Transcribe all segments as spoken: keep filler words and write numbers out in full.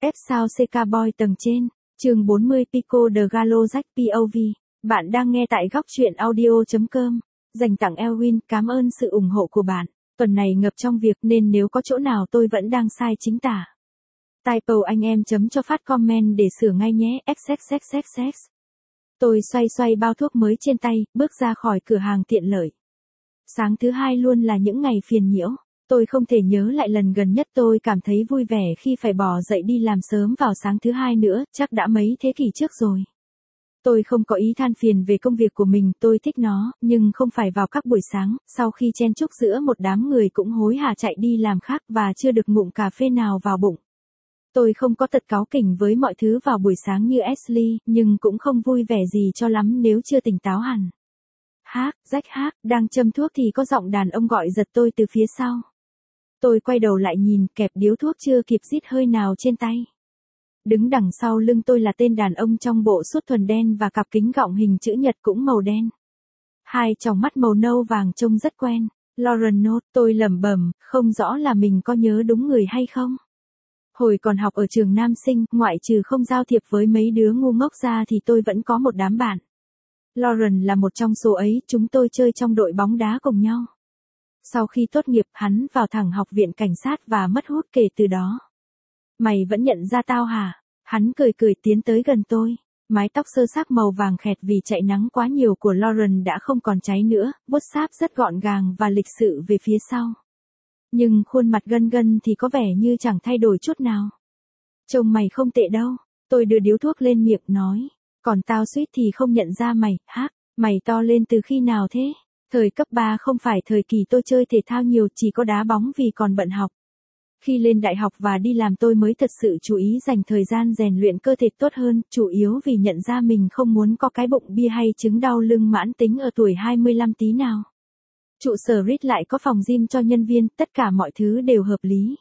F sao xê ca Boy tầng trên, chương bốn mươi Pico de Gallo Jack pê ô vê. Bạn đang nghe tại góc truyện audio.com. Dành tặng Elwin, cảm ơn sự ủng hộ của bạn. Tuần này ngập trong việc nên nếu có chỗ nào tôi vẫn đang sai chính tả. Typo anh em chấm cho phát comment để sửa ngay nhé. xxxxx. Tôi xoay xoay bao thuốc mới trên tay, bước ra khỏi cửa hàng tiện lợi. Sáng thứ hai luôn là những ngày phiền nhiễu. Tôi không thể nhớ lại lần gần nhất tôi cảm thấy vui vẻ khi phải bỏ dậy đi làm sớm vào sáng thứ hai nữa, chắc đã mấy thế kỷ trước rồi. Tôi không có ý than phiền về công việc của mình, tôi thích nó, nhưng không phải vào các buổi sáng, sau khi chen chúc giữa một đám người cũng hối hả chạy đi làm khác và chưa được ngụm cà phê nào vào bụng. Tôi không có tật cáu kỉnh với mọi thứ vào buổi sáng như Ashley, nhưng cũng không vui vẻ gì cho lắm nếu chưa tỉnh táo hẳn. Hát, Jack hát, đang châm thuốc thì có giọng đàn ông gọi giật tôi từ phía sau. Tôi quay đầu lại nhìn, kẹp điếu thuốc chưa kịp rít hơi nào trên tay. Đứng đằng sau lưng tôi là tên đàn ông trong bộ sút thuần đen và cặp kính gọng hình chữ nhật cũng màu đen. Hai tròng mắt màu nâu vàng trông rất quen. Lauren Note, tôi lẩm bẩm, không rõ là mình có nhớ đúng người hay không. Hồi còn học ở trường nam sinh, ngoại trừ không giao thiệp với mấy đứa ngu ngốc ra thì tôi vẫn có một đám bạn. Lauren là một trong số ấy, chúng tôi chơi trong đội bóng đá cùng nhau. Sau khi tốt nghiệp, hắn vào thẳng học viện cảnh sát và mất hút kể từ đó. Mày vẫn nhận ra tao hả? Hắn cười cười tiến tới gần tôi. Mái tóc sơ xác màu vàng khẹt vì chạy nắng quá nhiều của Lauren đã không còn cháy nữa, vuốt sáp rất gọn gàng và lịch sự về phía sau. Nhưng khuôn mặt gân gân thì có vẻ như chẳng thay đổi chút nào. Trông mày không tệ đâu. Tôi đưa điếu thuốc lên miệng nói. Còn tao suýt thì không nhận ra mày, hát. Mày to lên từ khi nào thế? Thời cấp ba không phải thời kỳ tôi chơi thể thao nhiều, chỉ có đá bóng vì còn bận học. Khi lên đại học và đi làm tôi mới thật sự chú ý dành thời gian rèn luyện cơ thể tốt hơn, chủ yếu vì nhận ra mình không muốn có cái bụng bia hay chứng đau lưng mãn tính ở tuổi hai mươi lăm tí nào. Trụ sở Reed lại có phòng gym cho nhân viên, tất cả mọi thứ đều hợp lý.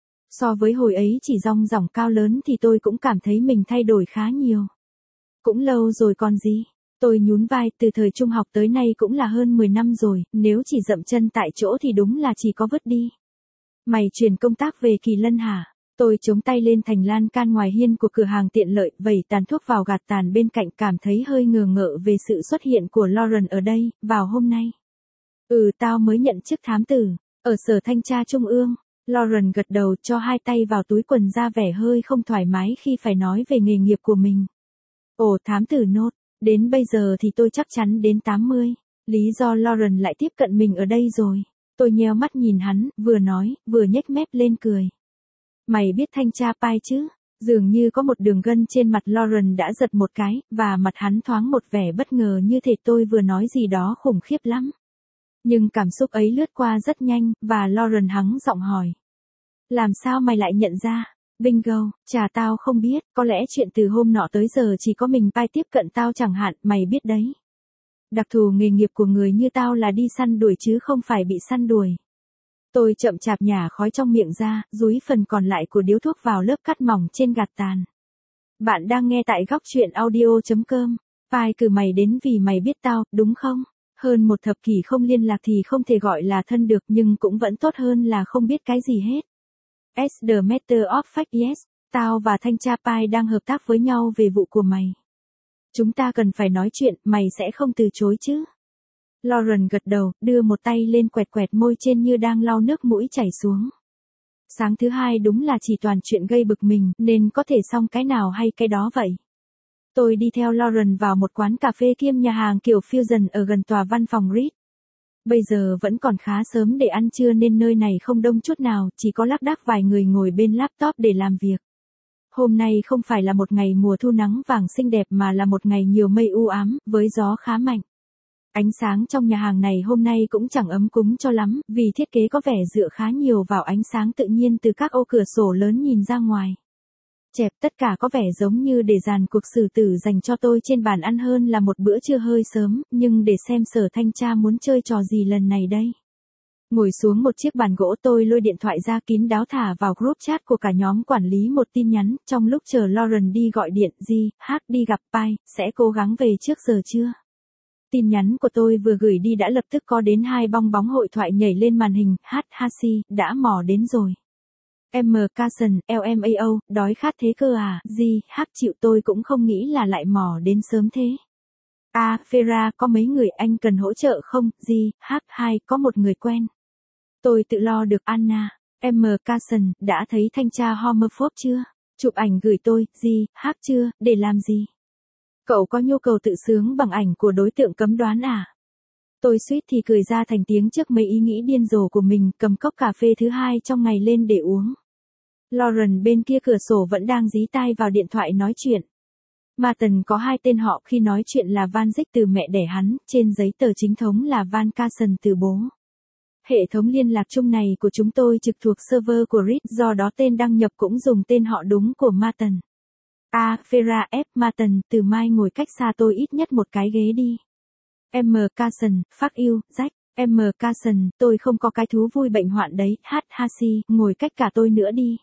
So với hồi ấy chỉ dong dỏng cao lớn thì tôi cũng cảm thấy mình thay đổi khá nhiều. Cũng lâu rồi còn gì. Tôi nhún vai, từ thời trung học tới nay cũng là hơn mười năm rồi, nếu chỉ dậm chân tại chỗ thì đúng là chỉ có vứt đi. Mày chuyển công tác về Kỳ Lân hả? Tôi chống tay lên thành lan can ngoài hiên của cửa hàng tiện lợi, vẩy tàn thuốc vào gạt tàn bên cạnh, cảm thấy hơi ngờ ngợ về sự xuất hiện của Lauren ở đây, vào hôm nay. Ừ, tao mới nhận chức thám tử, ở sở thanh tra trung ương. Lauren gật đầu, cho hai tay vào túi quần ra vẻ hơi không thoải mái khi phải nói về nghề nghiệp của mình. Ồ, thám tử Note. Đến bây giờ thì tôi chắc chắn đến tám mươi. Lý do Lauren lại tiếp cận mình ở đây rồi. Tôi nheo mắt nhìn hắn, vừa nói, vừa nhếch mép lên cười. Mày biết thanh tra Pai chứ? Dường như có một đường gân trên mặt Lauren đã giật một cái, và mặt hắn thoáng một vẻ bất ngờ như thể tôi vừa nói gì đó khủng khiếp lắm. Nhưng cảm xúc ấy lướt qua rất nhanh, và Lauren hắng giọng hỏi. Làm sao mày lại nhận ra? Bingo, chà tao không biết, có lẽ chuyện từ hôm nọ tới giờ chỉ có mình Pai tiếp cận tao chẳng hạn, mày biết đấy. Đặc thù nghề nghiệp của người như tao là đi săn đuổi chứ không phải bị săn đuổi. Tôi chậm chạp nhả khói trong miệng ra, dúi phần còn lại của điếu thuốc vào lớp cắt mỏng trên gạt tàn. Bạn đang nghe tại góc truyện audio.com. Pai cử mày đến vì mày biết tao, đúng không? Hơn một thập kỷ không liên lạc thì không thể gọi là thân được, nhưng cũng vẫn tốt hơn là không biết cái gì hết. As the matter of fact yes, tao và thanh tra Pai đang hợp tác với nhau về vụ của mày. Chúng ta cần phải nói chuyện, mày sẽ không từ chối chứ? Lauren gật đầu, đưa một tay lên quẹt quẹt môi trên như đang lau nước mũi chảy xuống. Sáng thứ hai đúng là chỉ toàn chuyện gây bực mình, nên có thể xong cái nào hay cái đó vậy. Tôi đi theo Lauren vào một quán cà phê kiêm nhà hàng kiểu fusion ở gần tòa văn phòng Reed. Bây giờ vẫn còn khá sớm để ăn trưa nên nơi này không đông chút nào, chỉ có lác đác vài người ngồi bên laptop để làm việc. Hôm nay không phải là một ngày mùa thu nắng vàng xinh đẹp mà là một ngày nhiều mây u ám, với gió khá mạnh. Ánh sáng trong nhà hàng này hôm nay cũng chẳng ấm cúng cho lắm, vì thiết kế có vẻ dựa khá nhiều vào ánh sáng tự nhiên từ các ô cửa sổ lớn nhìn ra ngoài. Chẹp, tất cả có vẻ giống như để dàn cuộc xử tử dành cho tôi trên bàn ăn hơn là một bữa trưa hơi sớm, nhưng để xem sở thanh tra muốn chơi trò gì lần này đây. Ngồi xuống một chiếc bàn gỗ, tôi lôi điện thoại ra kín đáo thả vào group chat của cả nhóm quản lý một tin nhắn, trong lúc chờ Lauren đi gọi điện, gì, hát đi gặp Pai, sẽ cố gắng về trước giờ trưa. Tin nhắn của tôi vừa gửi đi đã lập tức có đến hai bong bóng hội thoại nhảy lên màn hình, hát Hasi, đã mò đến rồi. M. Carson, L M A O, đói khát thế cơ à, gì, hắc chịu tôi cũng không nghĩ là lại mò đến sớm thế. A. Vera, có mấy người anh cần hỗ trợ không, gì, hắc hai, có một người quen. Tôi tự lo được Anna. M. Carson, đã thấy thanh tra homophobe chưa? Chụp ảnh gửi tôi, gì, hắc chưa, để làm gì? Cậu có nhu cầu tự sướng bằng ảnh của đối tượng cấm đoán à? Tôi suýt thì cười ra thành tiếng trước mấy ý nghĩ điên rồ của mình, cầm cốc cà phê thứ hai trong ngày lên để uống. Lauren bên kia cửa sổ vẫn đang dí tai vào điện thoại nói chuyện. Martin có hai tên họ khi nói chuyện là Van Dijk từ mẹ đẻ hắn, trên giấy tờ chính thống là Van Carson từ bố. Hệ thống liên lạc chung này của chúng tôi trực thuộc server của Reed, do đó tên đăng nhập cũng dùng tên họ đúng của Martin. A. Vera F. Martin, từ mai ngồi cách xa tôi ít nhất một cái ghế đi. M. Carson, fuck you, Jack. M. Carson, tôi không có cái thú vui bệnh hoạn đấy. H. Hasi, ngồi cách cả tôi nữa đi.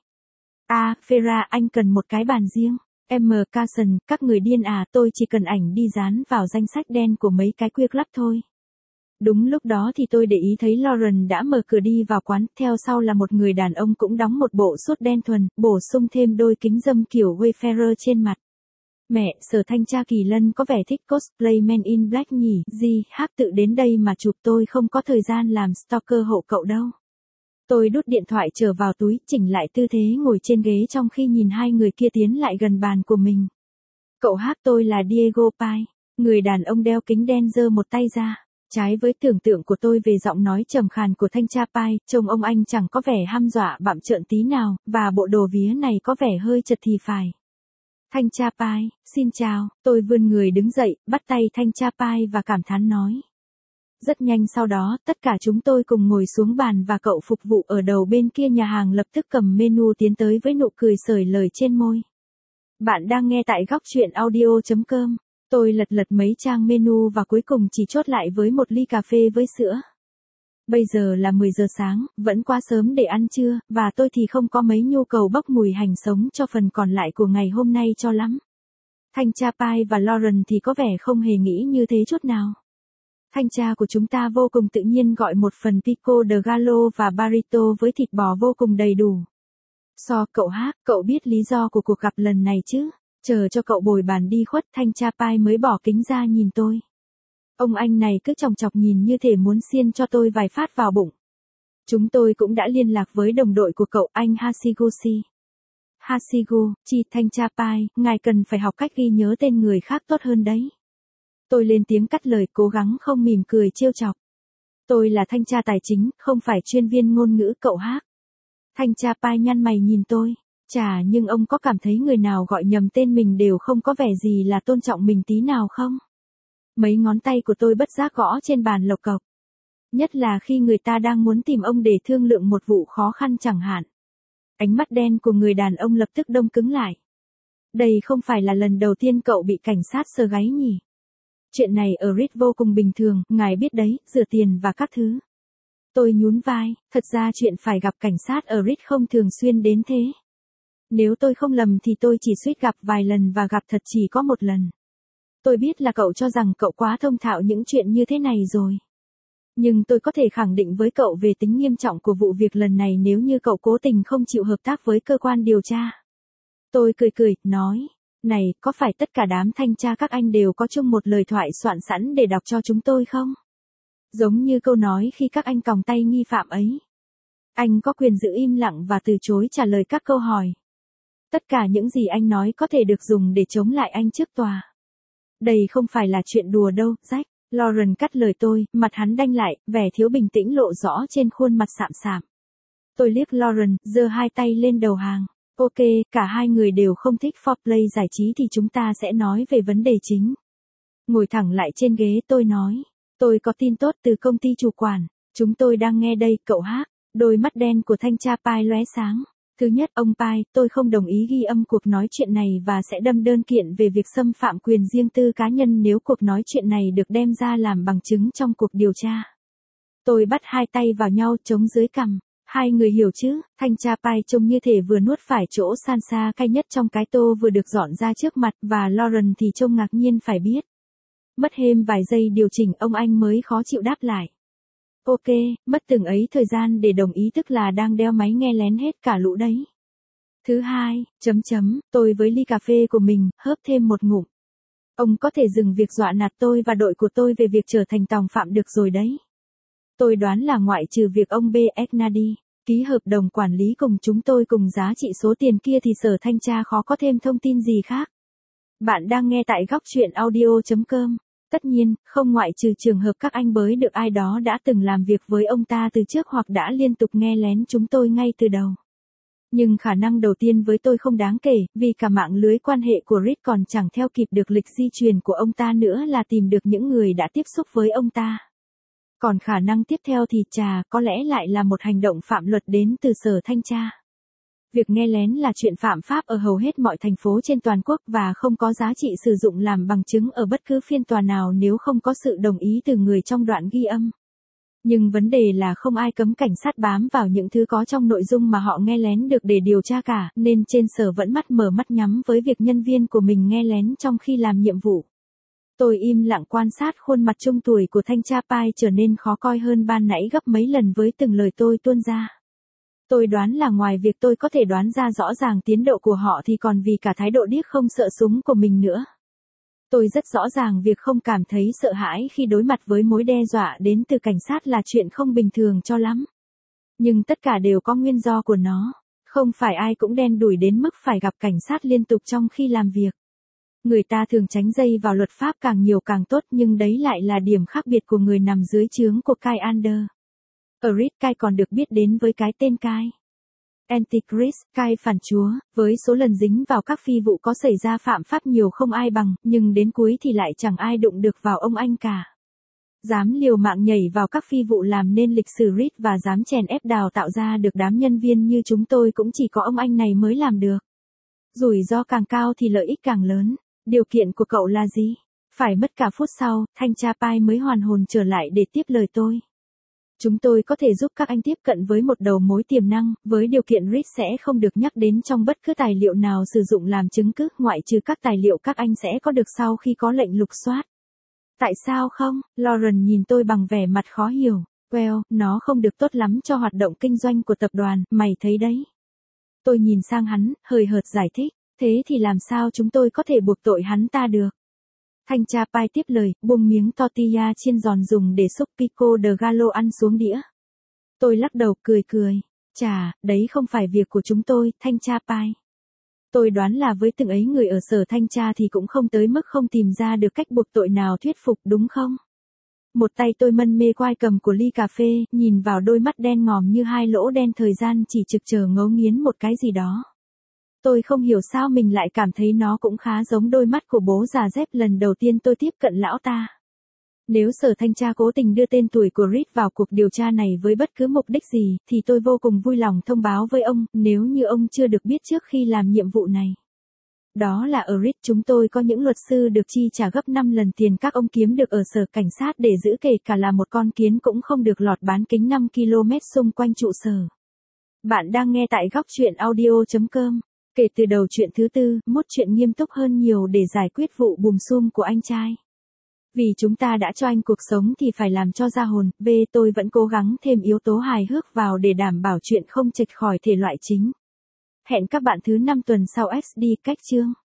A. Vera, anh cần một cái bàn riêng. M. Carson, các người điên à, tôi chỉ cần ảnh đi dán vào danh sách đen của mấy cái queer club thôi. Đúng lúc đó thì tôi để ý thấy Lauren đã mở cửa đi vào quán, theo sau là một người đàn ông cũng đóng một bộ suit đen thuần, bổ sung thêm đôi kính râm kiểu Wayfarer trên mặt. Mẹ, Sở Thanh tra Kỳ Lân có vẻ thích cosplay Men in Black nhỉ, gì, hắc tự đến đây mà chụp, tôi không có thời gian làm stalker hộ cậu đâu. Tôi đút điện thoại trở vào túi, chỉnh lại tư thế ngồi trên ghế trong khi nhìn hai người kia tiến lại gần bàn của mình. Cậu hắc, tôi là Diego Pai. Người đàn ông đeo kính đen giơ một tay ra. Trái với tưởng tượng của tôi về giọng nói trầm khàn của thanh tra Pai, trông ông anh chẳng có vẻ hăm dọa bặm trợn tí nào, và bộ đồ vía này có vẻ hơi chật thì phải. Thanh tra Pai, xin chào, tôi vươn người đứng dậy, bắt tay thanh tra Pai và cảm thán nói. Rất nhanh sau đó, tất cả chúng tôi cùng ngồi xuống bàn và cậu phục vụ ở đầu bên kia nhà hàng lập tức cầm menu tiến tới với nụ cười sởi lời trên môi. Bạn đang nghe tại góc truyện audio chấm com. Tôi lật lật mấy trang menu và cuối cùng chỉ chốt lại với một ly cà phê với sữa. Bây giờ là mười giờ sáng, vẫn quá sớm để ăn trưa, và tôi thì không có mấy nhu cầu bốc mùi hành sống cho phần còn lại của ngày hôm nay cho lắm. Thanh tra Pai và Lauren thì có vẻ không hề nghĩ như thế chút nào. Thanh tra của chúng ta vô cùng tự nhiên gọi một phần pico de gallo và burrito với thịt bò vô cùng đầy đủ. So, cậu hát, cậu biết lý do của cuộc gặp lần này chứ? Chờ cho cậu bồi bàn đi khuất, thanh tra Pai mới bỏ kính ra nhìn tôi. Ông anh này cứ chòng chọc nhìn như thể muốn xiên cho tôi vài phát vào bụng. Chúng tôi cũng đã liên lạc với đồng đội của cậu, anh Hashiguchi. Hashigu, chi, thanh tra Pai, ngài cần phải học cách ghi nhớ tên người khác tốt hơn đấy. Tôi lên tiếng cắt lời, cố gắng không mỉm cười trêu chọc. Tôi là thanh tra tài chính, không phải chuyên viên ngôn ngữ, cậu hát. Thanh tra Pai nhăn mày nhìn tôi. Chà, nhưng ông có cảm thấy người nào gọi nhầm tên mình đều không có vẻ gì là tôn trọng mình tí nào không? Mấy ngón tay của tôi bất giác gõ trên bàn lộc cộc. Nhất là khi người ta đang muốn tìm ông để thương lượng một vụ khó khăn chẳng hạn. Ánh mắt đen của người đàn ông lập tức đông cứng lại. Đây không phải là lần đầu tiên cậu bị cảnh sát sờ gáy nhỉ? Chuyện này ở Reed vô cùng bình thường, ngài biết đấy, rửa tiền và các thứ. Tôi nhún vai, thật ra chuyện phải gặp cảnh sát ở Reed không thường xuyên đến thế. Nếu tôi không lầm thì tôi chỉ suýt gặp vài lần và gặp thật chỉ có một lần. Tôi biết là cậu cho rằng cậu quá thông thạo những chuyện như thế này rồi. Nhưng tôi có thể khẳng định với cậu về tính nghiêm trọng của vụ việc lần này nếu như cậu cố tình không chịu hợp tác với cơ quan điều tra. Tôi cười cười, nói, này, có phải tất cả đám thanh tra các anh đều có chung một lời thoại soạn sẵn để đọc cho chúng tôi không? Giống như câu nói khi các anh còng tay nghi phạm ấy. Anh có quyền giữ im lặng và từ chối trả lời các câu hỏi. Tất cả những gì anh nói có thể được dùng để chống lại anh trước tòa. Đây không phải là chuyện đùa đâu, Jack. Lauren cắt lời tôi, mặt hắn đanh lại, vẻ thiếu bình tĩnh lộ rõ trên khuôn mặt sạm sạm. Tôi liếc Lauren, giơ hai tay lên đầu hàng. Ok, cả hai người đều không thích foreplay giải trí thì chúng ta sẽ nói về vấn đề chính. Ngồi thẳng lại trên ghế tôi nói. Tôi có tin tốt từ công ty chủ quản. Chúng tôi đang nghe đây, cậu hát. Đôi mắt đen của thanh tra Pai lóe sáng. Thứ nhất, ông Pai, tôi không đồng ý ghi âm cuộc nói chuyện này và sẽ đâm đơn kiện về việc xâm phạm quyền riêng tư cá nhân nếu cuộc nói chuyện này được đem ra làm bằng chứng trong cuộc điều tra. Tôi bắt hai tay vào nhau chống dưới cằm. Hai người hiểu chứ, thanh tra Pai trông như thể vừa nuốt phải chỗ Sansa cay nhất trong cái tô vừa được dọn ra trước mặt và Lauren thì trông ngạc nhiên phải biết. Mất thêm vài giây điều chỉnh ông anh mới khó chịu đáp lại. Ok, mất từng ấy thời gian để đồng ý tức là đang đeo máy nghe lén hết cả lũ đấy. Thứ hai, chấm chấm, tôi với ly cà phê của mình, hớp thêm một ngụm. Ông có thể dừng việc dọa nạt tôi và đội của tôi về việc trở thành tòng phạm được rồi đấy. Tôi đoán là ngoại trừ việc ông B. Eknadi ký hợp đồng quản lý cùng chúng tôi cùng giá trị số tiền kia thì sở thanh tra khó có thêm thông tin gì khác. Bạn đang nghe tại góc chuyện audio chấm com. Tất nhiên, không ngoại trừ trường hợp các anh bới được ai đó đã từng làm việc với ông ta từ trước hoặc đã liên tục nghe lén chúng tôi ngay từ đầu. Nhưng khả năng đầu tiên với tôi không đáng kể, vì cả mạng lưới quan hệ của Reed còn chẳng theo kịp được lịch di truyền của ông ta nữa là tìm được những người đã tiếp xúc với ông ta. Còn khả năng tiếp theo thì chà, có lẽ lại là một hành động phạm luật đến từ sở thanh tra. Việc nghe lén là chuyện phạm pháp ở hầu hết mọi thành phố trên toàn quốc và không có giá trị sử dụng làm bằng chứng ở bất cứ phiên tòa nào nếu không có sự đồng ý từ người trong đoạn ghi âm. Nhưng vấn đề là không ai cấm cảnh sát bám vào những thứ có trong nội dung mà họ nghe lén được để điều tra cả, nên trên sở vẫn mắt mở mắt nhắm với việc nhân viên của mình nghe lén trong khi làm nhiệm vụ. Tôi im lặng quan sát khuôn mặt trung tuổi của thanh tra Pai trở nên khó coi hơn ban nãy gấp mấy lần với từng lời tôi tuôn ra. Tôi đoán là ngoài việc tôi có thể đoán ra rõ ràng tiến độ của họ thì còn vì cả thái độ điếc không sợ súng của mình nữa. Tôi rất rõ ràng việc không cảm thấy sợ hãi khi đối mặt với mối đe dọa đến từ cảnh sát là chuyện không bình thường cho lắm. Nhưng tất cả đều có nguyên do của nó. Không phải ai cũng đen đủi đến mức phải gặp cảnh sát liên tục trong khi làm việc. Người ta thường tránh dây vào luật pháp càng nhiều càng tốt nhưng đấy lại là điểm khác biệt của người nằm dưới trướng của Kai Ander. Ở Reed, Kai còn được biết đến với cái tên Kai Antichrist, Kai phản chúa, với số lần dính vào các phi vụ có xảy ra phạm pháp nhiều không ai bằng, nhưng đến cuối thì lại chẳng ai đụng được vào ông anh cả. Dám liều mạng nhảy vào các phi vụ làm nên lịch sử Reed và dám chèn ép đào tạo ra được đám nhân viên như chúng tôi cũng chỉ có ông anh này mới làm được. Rủi ro càng cao thì lợi ích càng lớn. Điều kiện của cậu là gì? Phải mất cả phút sau, thanh tra Pai mới hoàn hồn trở lại để tiếp lời tôi. Chúng tôi có thể giúp các anh tiếp cận với một đầu mối tiềm năng, với điều kiện Reed sẽ không được nhắc đến trong bất cứ tài liệu nào sử dụng làm chứng cứ, ngoại trừ các tài liệu các anh sẽ có được sau khi có lệnh lục soát. Tại sao không? Lauren nhìn tôi bằng vẻ mặt khó hiểu. Well, nó không được tốt lắm cho hoạt động kinh doanh của tập đoàn, mày thấy đấy. Tôi nhìn sang hắn, hời hợt giải thích. Thế thì làm sao chúng tôi có thể buộc tội hắn ta được? Thanh tra Pai tiếp lời, buông miếng tortilla chiên giòn dùng để xúc pico de gallo ăn xuống đĩa. Tôi lắc đầu cười cười. Chà, đấy không phải việc của chúng tôi, thanh tra Pai. Tôi đoán là với từng ấy người ở sở thanh tra thì cũng không tới mức không tìm ra được cách buộc tội nào thuyết phục đúng không? Một tay tôi mân mê quai cầm của ly cà phê, nhìn vào đôi mắt đen ngòm như hai lỗ đen thời gian chỉ trực chờ ngấu nghiến một cái gì đó. Tôi không hiểu sao mình lại cảm thấy nó cũng khá giống đôi mắt của bố già dép lần đầu tiên tôi tiếp cận lão ta. Nếu sở thanh tra cố tình đưa tên tuổi của Reed vào cuộc điều tra này với bất cứ mục đích gì, thì tôi vô cùng vui lòng thông báo với ông, nếu như ông chưa được biết trước khi làm nhiệm vụ này. Đó là ở Reed chúng tôi có những luật sư được chi trả gấp năm lần tiền các ông kiếm được ở sở cảnh sát để giữ kể cả là một con kiến cũng không được lọt bán kính năm ki lô mét xung quanh trụ sở. Bạn đang nghe tại góc chuyện audio chấm com. Kể từ đầu chuyện thứ tư, mốt chuyện nghiêm túc hơn nhiều để giải quyết vụ bùm xum của anh trai. Vì chúng ta đã cho anh cuộc sống thì phải làm cho ra hồn, B tôi vẫn cố gắng thêm yếu tố hài hước vào để đảm bảo chuyện không chệch khỏi thể loại chính. Hẹn các bạn thứ năm tuần sau ét đê cách chương.